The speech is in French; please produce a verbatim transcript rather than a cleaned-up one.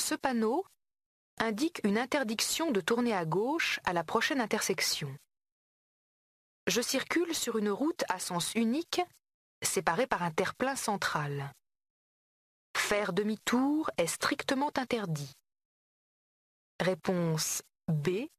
Ce panneau indique une interdiction de tourner à gauche à la prochaine intersection. Je circule sur une route à sens unique, séparée par un terre-plein central. Faire demi-tour est strictement interdit. Réponse B.